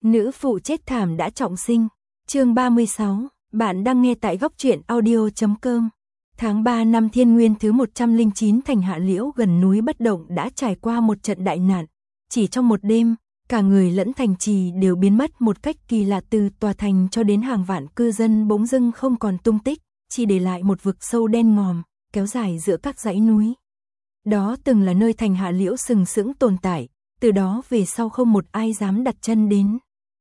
Nữ phụ chết thảm đã trọng sinh. Chương 36, bạn đang nghe tại góc truyện audio.com. Tháng 3 năm Thiên Nguyên thứ 109, thành Hạ Liễu gần núi Bất Động đã trải qua một trận đại nạn. Chỉ trong một đêm, cả người lẫn thành trì đều biến mất một cách kỳ lạ, từ tòa thành cho đến hàng vạn cư dân bỗng dưng không còn tung tích, chỉ để lại một vực sâu đen ngòm, kéo dài giữa các dãy núi. Đó từng là nơi thành Hạ Liễu sừng sững tồn tại, từ đó về sau không một ai dám đặt chân đến.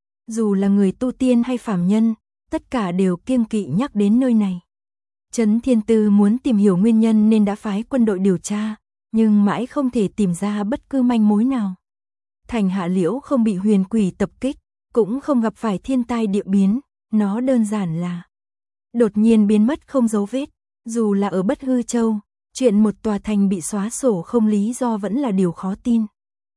Dù là người tu tiên hay phàm nhân, tất cả đều kiêng kỵ nhắc đến nơi này. Trấn Thiên Tư muốn tìm hiểu nguyên nhân nên đã phái quân đội điều tra, nhưng mãi không thể tìm ra bất cứ manh mối nào. Thành Hạ Liễu không bị huyền quỷ tập kích, cũng không gặp phải thiên tai địa biến, nó đơn giản là đột nhiên biến mất không dấu vết. Dù là ở Bất Hư Châu, chuyện một tòa thành bị xóa sổ không lý do vẫn là điều khó tin.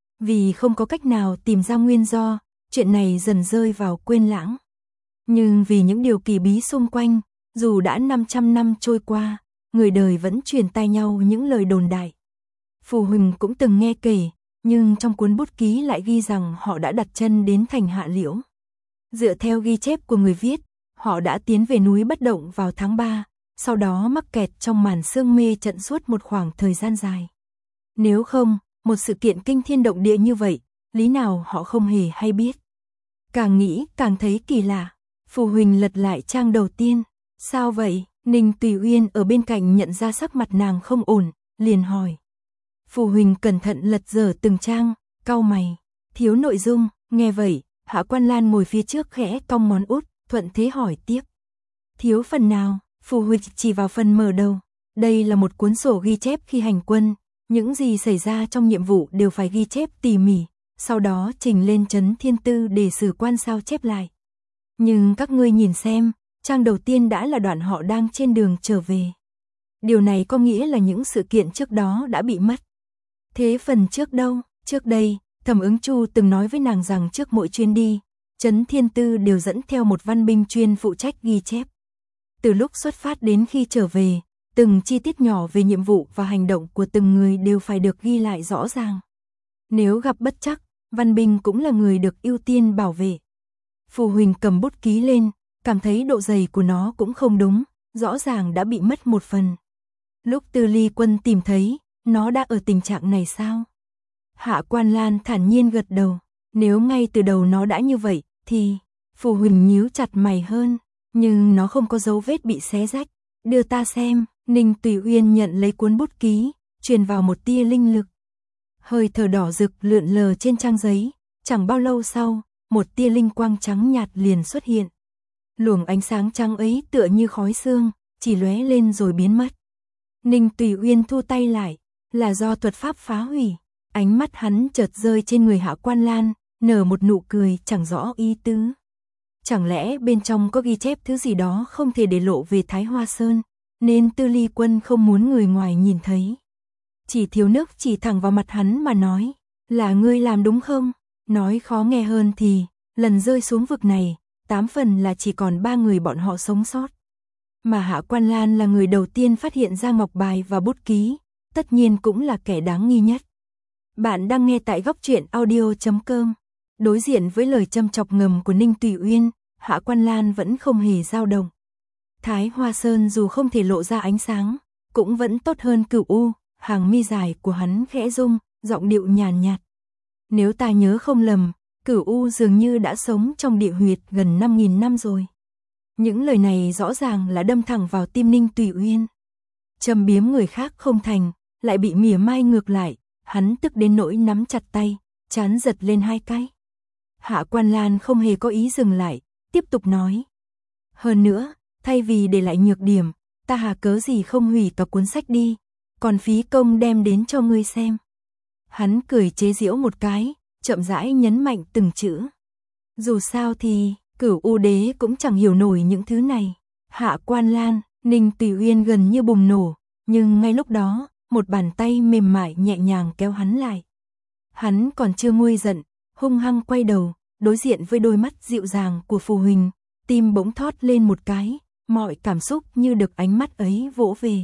Vì không có cách nào tìm ra nguyên do, chuyện này dần rơi vào quên lãng. Nhưng vì những điều kỳ bí xung quanh, dù đã 500 năm trôi qua, người đời vẫn truyền tai nhau những lời đồn đại. Phù Huỳnh cũng từng nghe kể, nhưng trong cuốn bút ký lại ghi rằng họ đã đặt chân đến thành Hạ Liễu. Dựa theo ghi chép của người viết, họ đã tiến về núi Bất Động vào tháng 3, sau đó mắc kẹt trong màn sương mê trận suốt một khoảng thời gian dài. Nếu không, một sự kiện kinh thiên động địa như vậy, lý nào họ không hề hay biết. Càng nghĩ càng thấy kỳ lạ. Phù Huỳnh lật lại trang đầu tiên. Sao vậy? Ninh Tùy Uyên ở bên cạnh nhận ra sắc mặt nàng không ổn, liền hỏi. Phù Huỳnh cẩn thận lật dở từng trang, cau mày. Thiếu nội dung. Nghe vậy, Hạ Quan Lan ngồi phía trước khẽ cong ngón út, thuận thế hỏi tiếp. Thiếu phần nào? Phù Huỳnh chỉ vào phần mở đầu. Đây là một cuốn sổ ghi chép khi hành quân, những gì xảy ra trong nhiệm vụ đều phải ghi chép tỉ mỉ, sau đó trình lên Trấn Thiên Tư để sử quan sao chép lại. Nhưng các ngươi nhìn xem, trang đầu tiên đã là đoạn họ đang trên đường trở về. Điều này có nghĩa là những sự kiện trước đó đã bị mất. Thế phần trước đâu? Trước đây, Thẩm Ứng Chu từng nói với nàng rằng trước mỗi chuyến đi, Trấn Thiên Tư đều dẫn theo một văn binh chuyên phụ trách ghi chép. Từ lúc xuất phát đến khi trở về, từng chi tiết nhỏ về nhiệm vụ và hành động của từng người đều phải được ghi lại rõ ràng. Nếu gặp bất trắc, văn binh cũng là người được ưu tiên bảo vệ. Phù Huỳnh cầm bút ký lên, cảm thấy độ dày của nó cũng không đúng, rõ ràng đã bị mất một phần. Lúc Tư Ly Quân tìm thấy, nó đã ở tình trạng này sao? Hạ Quan Lan thản nhiên gật đầu. Nếu ngay từ đầu nó đã như vậy, thì... Phù Huỳnh nhíu chặt mày hơn. Nhưng nó không có dấu vết bị xé rách. Đưa ta xem. Ninh Tùy Uyên nhận lấy cuốn bút ký, truyền vào một tia linh lực. Hơi thở đỏ rực lượn lờ trên trang giấy. Chẳng bao lâu sau, một tia linh quang trắng nhạt liền xuất hiện. Luồng ánh sáng trắng ấy tựa như khói sương, chỉ lóe lên rồi biến mất. Ninh Tùy Uyên thu tay lại, là do thuật pháp phá hủy. Ánh mắt hắn chợt rơi trên người Hạ Quan Lan, nở một nụ cười chẳng rõ ý tứ. Chẳng lẽ bên trong có ghi chép thứ gì đó không thể để lộ về Thái Hoa Sơn, nên Tư Ly Quân không muốn người ngoài nhìn thấy. Chỉ thiếu nước chỉ thẳng vào mặt hắn mà nói, là ngươi làm đúng không? Nói khó nghe hơn thì, lần rơi xuống vực này, 8 phần là chỉ còn 3 người bọn họ sống sót. Mà Hạ Quan Lan là người đầu tiên phát hiện ra ngọc bài và bút ký, tất nhiên cũng là kẻ đáng nghi nhất. Bạn đang nghe tại góc truyện audio.com. Đối diện với lời châm chọc ngầm của Ninh Tùy Uyên, Hạ Quan Lan vẫn không hề dao động. Thái Hoa Sơn dù không thể lộ ra ánh sáng, cũng vẫn tốt hơn Cửu U. Hàng mi dài của hắn khẽ rung, giọng điệu nhàn nhạt. Nếu ta nhớ không lầm, Cửu U dường như đã sống trong địa huyệt gần 5.000 năm rồi. Những lời này rõ ràng là đâm thẳng vào tim Ninh Tùy Uyên. Châm biếm người khác không thành, lại bị mỉa mai ngược lại, hắn tức đến nỗi nắm chặt tay, trán giật lên hai cái. Hạ Quan Lan không hề có ý dừng lại, tiếp tục nói. Hơn nữa, thay vì để lại nhược điểm, ta hà cớ gì không hủy cả cuốn sách đi, còn phí công đem đến cho ngươi xem. Hắn cười chế giễu một cái, chậm rãi nhấn mạnh từng chữ. Dù sao thì, Cửu U Đế cũng chẳng hiểu nổi những thứ này. Hạ Quan Lan, Ninh Tùy Uyên gần như bùng nổ, nhưng ngay lúc đó, một bàn tay mềm mại nhẹ nhàng kéo hắn lại. Hắn còn chưa nguôi giận, hung hăng quay đầu, đối diện với đôi mắt dịu dàng của Phù Huỳnh, tim bỗng thót lên một cái, mọi cảm xúc như được ánh mắt ấy vỗ về.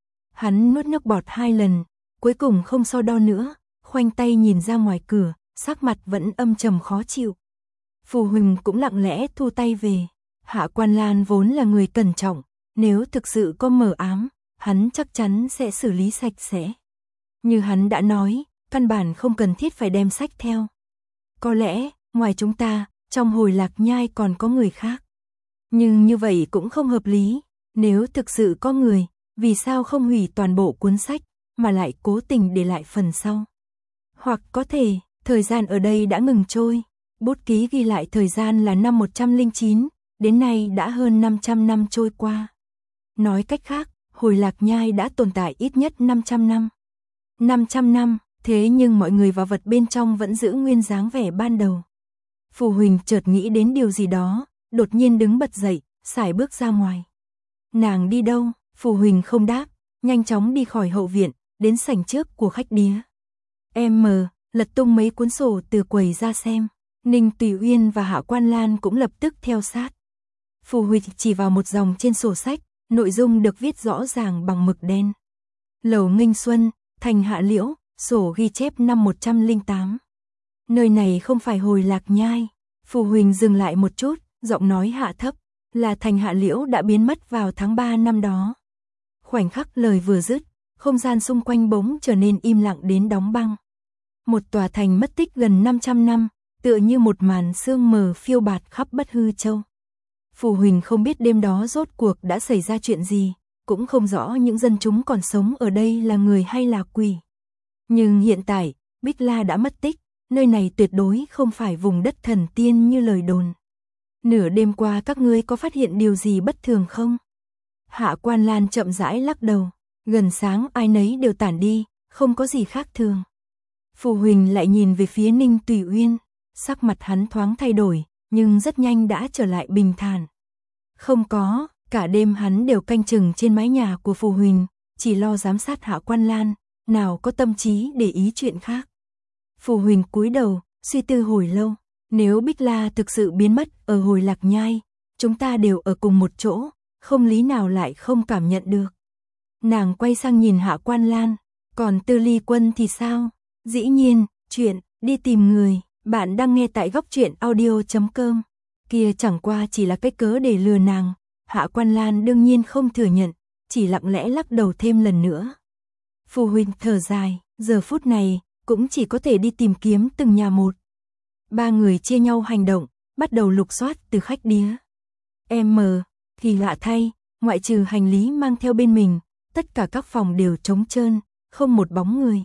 Hắn nuốt nước bọt 2 lần, cuối cùng không so đo nữa, khoanh tay nhìn ra ngoài cửa, sắc mặt vẫn âm trầm khó chịu. Phù Huỳnh cũng lặng lẽ thu tay về. Hạ Quan Lan vốn là người cẩn trọng, nếu thực sự có mờ ám, hắn chắc chắn sẽ xử lý sạch sẽ. Như hắn đã nói, căn bản không cần thiết phải đem sách theo. Có lẽ, ngoài chúng ta, trong Hồi Lạc Nhai còn có người khác. Nhưng như vậy cũng không hợp lý, nếu thực sự có người, vì sao không hủy toàn bộ cuốn sách, mà lại cố tình để lại phần sau. Hoặc có thể, thời gian ở đây đã ngừng trôi, bút ký ghi lại thời gian là năm 109, đến nay đã hơn 500 năm trôi qua. Nói cách khác, Hồi Lạc Nhai đã tồn tại ít nhất 500 năm. 500 năm, thế nhưng mọi người và vật bên trong vẫn giữ nguyên dáng vẻ ban đầu. Phù Huỳnh chợt nghĩ đến điều gì đó, đột nhiên đứng bật dậy, sải bước ra ngoài. Nàng đi đâu? Phù Huỳnh không đáp, nhanh chóng đi khỏi hậu viện, đến sảnh trước của khách điếm. Lật tung mấy cuốn sổ từ quầy ra xem. Ninh Tùy Uyên và Hạ Quan Lan cũng lập tức theo sát. Phù Huỳnh chỉ vào một dòng trên sổ sách, nội dung được viết rõ ràng bằng mực đen. Lầu Nghinh Xuân, thành Hạ Liễu, sổ ghi chép năm 108. Nơi này không phải Hồi Lạc Nhai. Phù Huỳnh dừng lại một chút, giọng nói hạ thấp, là thành Hạ Liễu đã biến mất vào tháng 3 năm đó. Khoảnh khắc lời vừa dứt, không gian xung quanh bỗng trở nên im lặng đến đóng băng. Một tòa thành mất tích gần 500 năm, tựa như một màn sương mờ phiêu bạt khắp Bất Hư Châu. Phù Huỳnh không biết đêm đó rốt cuộc đã xảy ra chuyện gì, cũng không rõ những dân chúng còn sống ở đây là người hay là quỷ. Nhưng hiện tại, Bích La đã mất tích, nơi này tuyệt đối không phải vùng đất thần tiên như lời đồn. Nửa đêm qua các ngươi có phát hiện điều gì bất thường không? Hạ Quan Lan chậm rãi lắc đầu, gần sáng ai nấy đều tản đi, không có gì khác thường. Phù Huỳnh lại nhìn về phía Ninh Tùy Uyên, sắc mặt hắn thoáng thay đổi, nhưng rất nhanh đã trở lại bình thản. Không có, cả đêm hắn đều canh chừng trên mái nhà của Phù Huỳnh, chỉ lo giám sát Hạ Quan Lan, nào có tâm trí để ý chuyện khác. Phù Huỳnh cúi đầu, suy tư hồi lâu, nếu Bích La thực sự biến mất ở Hồi Lạc Nhai, chúng ta đều ở cùng một chỗ, không lý nào lại không cảm nhận được. Nàng quay sang nhìn Hạ Quan Lan, còn Tư Ly Quân thì sao? Dĩ nhiên, chuyện đi tìm người, bạn đang nghe tại góc truyện audio.com. Kia chẳng qua chỉ là cái cớ để lừa nàng. Hạ Quan Lan đương nhiên không thừa nhận, chỉ lặng lẽ lắc đầu thêm lần nữa. Phù Huỳnh thở dài, giờ phút này cũng chỉ có thể đi tìm kiếm từng nhà một. Ba người chia nhau hành động, bắt đầu lục soát từ khách điếm. Thì lạ thay, ngoại trừ hành lý mang theo bên mình, tất cả các phòng đều trống trơn, không một bóng người.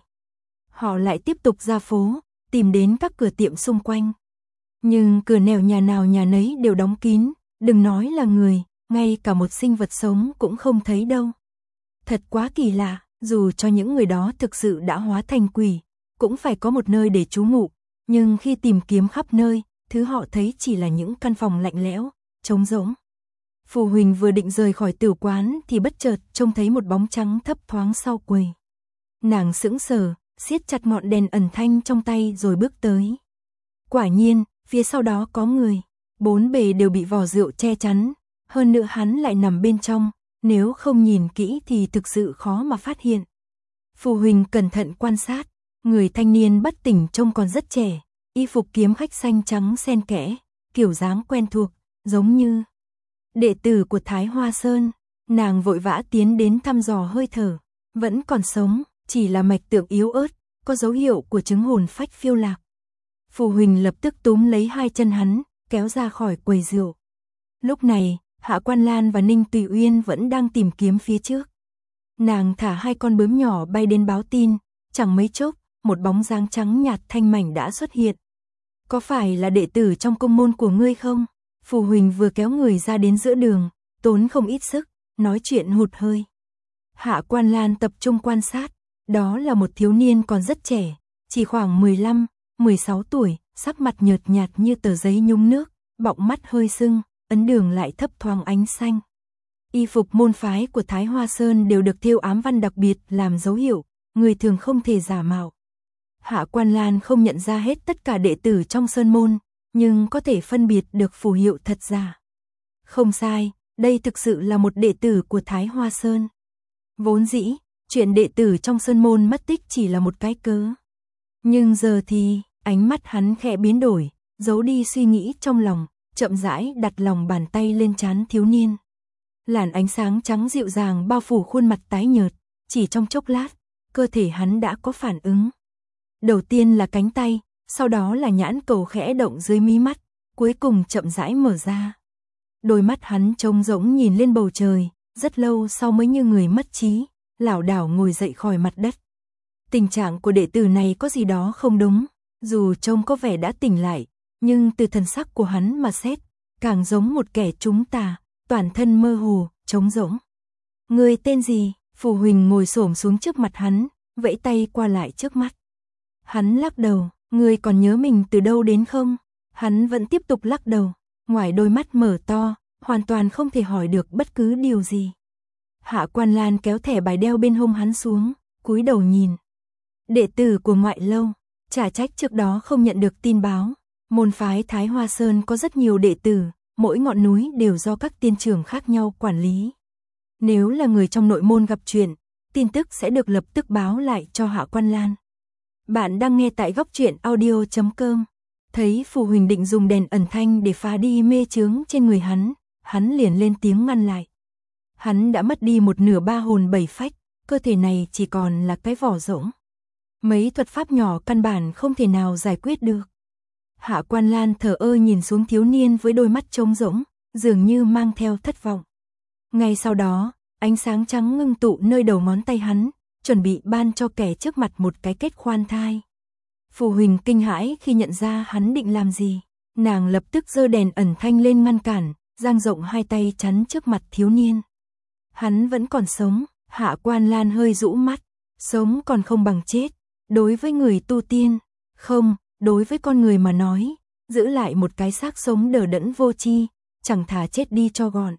Họ lại tiếp tục ra phố, tìm đến các cửa tiệm xung quanh. Nhưng cửa nẻo nhà nào nhà nấy đều đóng kín, đừng nói là người, ngay cả một sinh vật sống cũng không thấy đâu. Thật quá kỳ lạ, dù cho những người đó thực sự đã hóa thành quỷ, cũng phải có một nơi để trú ngụ, nhưng khi tìm kiếm khắp nơi, thứ họ thấy chỉ là những căn phòng lạnh lẽo, trống rỗng. Phù Huỳnh vừa định rời khỏi tử quán thì bất chợt trông thấy một bóng trắng thấp thoáng sau quầy. Nàng sững sờ, siết chặt ngọn đèn ẩn thanh trong tay rồi bước tới. Quả nhiên, phía sau đó có người, bốn bề đều bị vỏ rượu che chắn, hơn nữa hắn lại nằm bên trong, nếu không nhìn kỹ thì thực sự khó mà phát hiện. Phù Huỳnh cẩn thận quan sát, người thanh niên bất tỉnh trông còn rất trẻ, y phục kiếm khách xanh trắng xen kẽ, kiểu dáng quen thuộc, giống như đệ tử của Thái Hoa Sơn. Nàng vội vã tiến đến thăm dò hơi thở, vẫn còn sống, chỉ là mạch tượng yếu ớt, có dấu hiệu của chứng hồn phách phiêu lạc. Phù Huỳnh lập tức túm lấy hai chân hắn, kéo ra khỏi quầy rượu. Lúc này, Hạ Quan Lan và Ninh Tùy Uyên vẫn đang tìm kiếm phía trước. Nàng thả hai con bướm nhỏ bay đến báo tin, chẳng mấy chốc, một bóng dáng trắng nhạt thanh mảnh đã xuất hiện. Có phải là đệ tử trong công môn của ngươi không? Phù Huỳnh vừa kéo người ra đến giữa đường, tốn không ít sức, nói chuyện hụt hơi. Hạ Quan Lan tập trung quan sát, đó là một thiếu niên còn rất trẻ, chỉ khoảng 15, 16 tuổi, sắc mặt nhợt nhạt như tờ giấy nhúng nước, bọng mắt hơi sưng, ấn đường lại thấp thoáng ánh xanh. Y phục môn phái của Thái Hoa Sơn đều được thêu ám văn đặc biệt làm dấu hiệu, người thường không thể giả mạo. Hạ Quan Lan không nhận ra hết tất cả đệ tử trong sơn môn, nhưng có thể phân biệt được phù hiệu thật giả. Không sai, đây thực sự là một đệ tử của Thái Hoa Sơn. Vốn dĩ, chuyện đệ tử trong sơn môn mất tích chỉ là một cái cớ. Nhưng giờ thì, ánh mắt hắn khẽ biến đổi, giấu đi suy nghĩ trong lòng, chậm rãi đặt lòng bàn tay lên trán thiếu niên. Làn ánh sáng trắng dịu dàng bao phủ khuôn mặt tái nhợt, chỉ trong chốc lát, cơ thể hắn đã có phản ứng. Đầu tiên là cánh tay, sau đó là nhãn cầu khẽ động dưới mí mắt, cuối cùng chậm rãi mở ra. Đôi mắt hắn trống rỗng nhìn lên bầu trời, rất lâu sau mới như người mất trí, lảo đảo ngồi dậy khỏi mặt đất. Tình trạng của đệ tử này có gì đó không đúng, dù trông có vẻ đã tỉnh lại, nhưng từ thần sắc của hắn mà xét, càng giống một kẻ trúng tà, toàn thân mơ hồ, trống rỗng. Người tên gì? Phù Huỳnh ngồi xổm xuống trước mặt hắn, vẫy tay qua lại trước mắt. Hắn lắc đầu, người còn nhớ mình từ đâu đến không? Hắn vẫn tiếp tục lắc đầu, ngoài đôi mắt mở to, hoàn toàn không thể hỏi được bất cứ điều gì. Hạ Quan Lan kéo thẻ bài đeo bên hông hắn xuống, cúi đầu nhìn. Đệ tử của Ngoại Lâu, chả trách trước đó không nhận được tin báo. Môn phái Thái Hoa Sơn có rất nhiều đệ tử, mỗi ngọn núi đều do các tiên trưởng khác nhau quản lý. Nếu là người trong nội môn gặp chuyện, tin tức sẽ được lập tức báo lại cho Hạ Quan Lan. Bạn đang nghe tại góc truyện audio.com. Thấy Phù Huỳnh định dùng đèn ẩn thanh để phá đi mê chướng trên người hắn liền lên tiếng ngăn lại. Hắn đã mất đi một nửa ba hồn bảy phách, cơ thể này chỉ còn là cái vỏ rỗng. Mấy thuật pháp nhỏ căn bản không thể nào giải quyết được. Hạ Quan Lan thờ ơ nhìn xuống thiếu niên với đôi mắt trống rỗng, dường như mang theo thất vọng. Ngay sau đó, ánh sáng trắng ngưng tụ nơi đầu ngón tay hắn, chuẩn bị ban cho kẻ trước mặt một cái kết khoan thai. Phù Huỳnh kinh hãi khi nhận ra hắn định làm gì. Nàng lập tức giơ đèn ẩn thanh lên ngăn cản, dang rộng hai tay chắn trước mặt thiếu niên. Hắn vẫn còn sống. Hạ Quan Lan hơi rũ mắt. Sống còn không bằng chết. Đối với người tu tiên, không, đối với con người mà nói, giữ lại một cái xác sống đờ đẫn vô tri, chẳng thà chết đi cho gọn.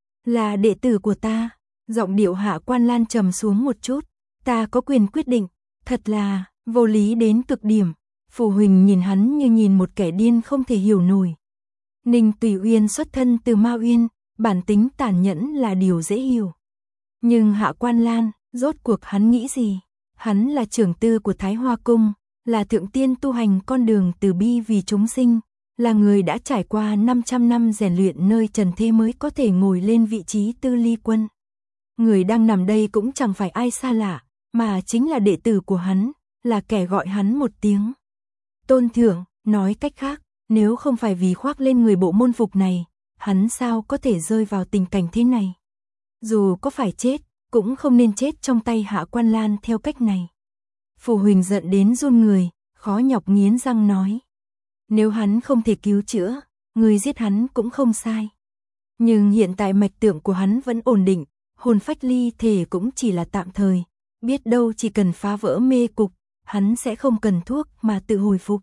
Là đệ tử của ta. Giọng điệu Hạ Quan Lan trầm xuống một chút. Ta có quyền quyết định. Thật là vô lý đến cực điểm. Phù Huỳnh nhìn hắn như nhìn một kẻ điên không thể hiểu nổi. Ninh Tùy Uyên xuất thân từ Ma Uyên, bản tính tàn nhẫn là điều dễ hiểu. Nhưng Hạ Quan Lan, rốt cuộc hắn nghĩ gì? Hắn là trưởng tư của Thái Hoa Cung, là thượng tiên tu hành con đường từ bi vì chúng sinh, là người đã trải qua 500 năm rèn luyện nơi trần thế mới có thể ngồi lên vị trí tư ly quân. Người đang nằm đây cũng chẳng phải ai xa lạ, mà chính là đệ tử của hắn, là kẻ gọi hắn một tiếng tôn thượng. Nói cách khác, nếu không phải vì khoác lên người bộ môn phục này, hắn sao có thể rơi vào tình cảnh thế này? Dù có phải chết, cũng không nên chết trong tay Hạ Quan Lan theo cách này. Phù Huỳnh giận đến run người, khó nhọc nghiến răng nói. Nếu hắn không thể cứu chữa, người giết hắn cũng không sai. Nhưng hiện tại mạch tượng của hắn vẫn ổn định, hồn phách ly thể cũng chỉ là tạm thời. Biết đâu chỉ cần phá vỡ mê cục, hắn sẽ không cần thuốc mà tự hồi phục.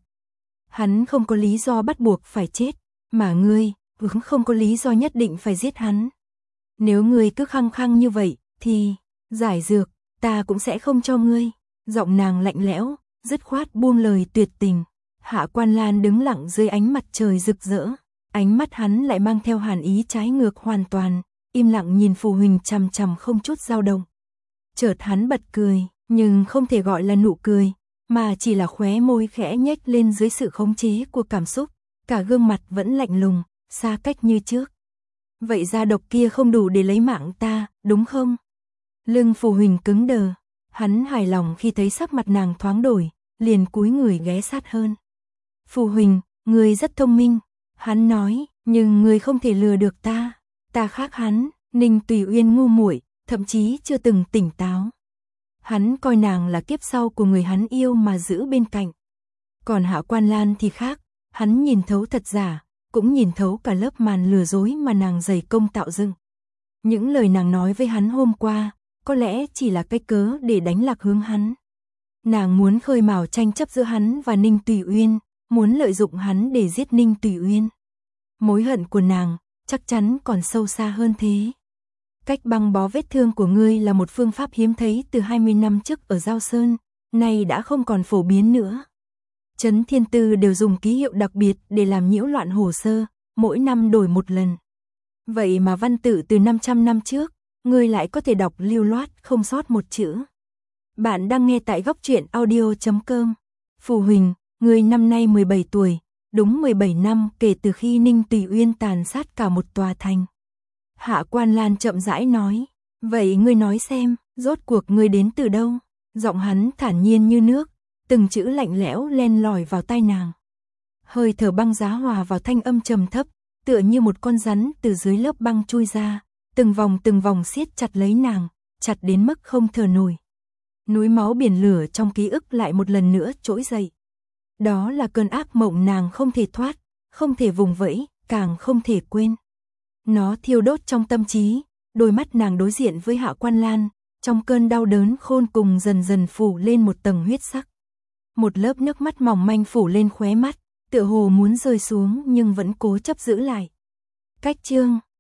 Hắn không có lý do bắt buộc phải chết, mà ngươi cũng không có lý do nhất định phải giết hắn. Nếu ngươi cứ khăng khăng như vậy, thì giải dược, ta cũng sẽ không cho ngươi. Giọng nàng lạnh lẽo, dứt khoát buông lời tuyệt tình. Hạ Quan Lan đứng lặng dưới ánh mặt trời rực rỡ. Ánh mắt hắn lại mang theo hàn ý trái ngược hoàn toàn, im lặng nhìn Phù Huỳnh chằm chằm không chút dao động. Chợt hắn bật cười, nhưng không thể gọi là nụ cười, mà chỉ là khóe môi khẽ nhếch lên dưới sự khống chế của cảm xúc, cả gương mặt vẫn lạnh lùng, xa cách như trước. Vậy ra độc kia không đủ để lấy mạng ta, đúng không? Lưng Phù Huỳnh cứng đờ, hắn hài lòng khi thấy sắc mặt nàng thoáng đổi, liền cúi người ghé sát hơn. Phù Huỳnh, ngươi rất thông minh, hắn nói, nhưng ngươi không thể lừa được ta, ta khác hắn. Ninh Tùy Uyên ngu muội, thậm chí chưa từng tỉnh táo. Hắn coi nàng là kiếp sau của người hắn yêu mà giữ bên cạnh. Còn Hạ Quan Lan thì khác, hắn nhìn thấu thật giả, cũng nhìn thấu cả lớp màn lừa dối mà nàng dày công tạo dựng. Những lời nàng nói với hắn hôm qua, có lẽ chỉ là cái cớ để đánh lạc hướng hắn. Nàng muốn khơi mào tranh chấp giữa hắn và Ninh Tùy Uyên, muốn lợi dụng hắn để giết Ninh Tùy Uyên. Mối hận của nàng chắc chắn còn sâu xa hơn thế. Cách băng bó vết thương của ngươi là một phương pháp hiếm thấy từ 20 năm trước ở Giao Sơn, nay đã không còn phổ biến nữa. Trấn Thiên Tư đều dùng ký hiệu đặc biệt để làm nhiễu loạn hồ sơ, mỗi năm đổi một lần. Vậy mà văn tự từ 500 năm trước, ngươi lại có thể đọc lưu loát không sót một chữ. Bạn đang nghe tại góc truyện audio.com. Phù Huỳnh, ngươi năm nay 17 tuổi, đúng 17 năm kể từ khi Ninh Tùy Uyên tàn sát cả một tòa thành. Hạ Quan Lan chậm rãi nói, vậy ngươi nói xem, rốt cuộc ngươi đến từ đâu? Giọng hắn thản nhiên như nước, từng chữ lạnh lẽo len lỏi vào tai nàng. Hơi thở băng giá hòa vào thanh âm trầm thấp, tựa như một con rắn từ dưới lớp băng chui ra, từng vòng siết chặt lấy nàng, chặt đến mức không thở nổi. Núi máu biển lửa trong ký ức lại một lần nữa trỗi dậy. Đó là cơn ác mộng nàng không thể thoát, không thể vùng vẫy, càng không thể quên. Nó thiêu đốt trong tâm trí, đôi mắt nàng đối diện với Hạ Quan Lan, trong cơn đau đớn khôn cùng dần dần phủ lên một tầng huyết sắc. Một lớp nước mắt mỏng manh phủ lên khóe mắt, tựa hồ muốn rơi xuống nhưng vẫn cố chấp giữ lại. Cách chương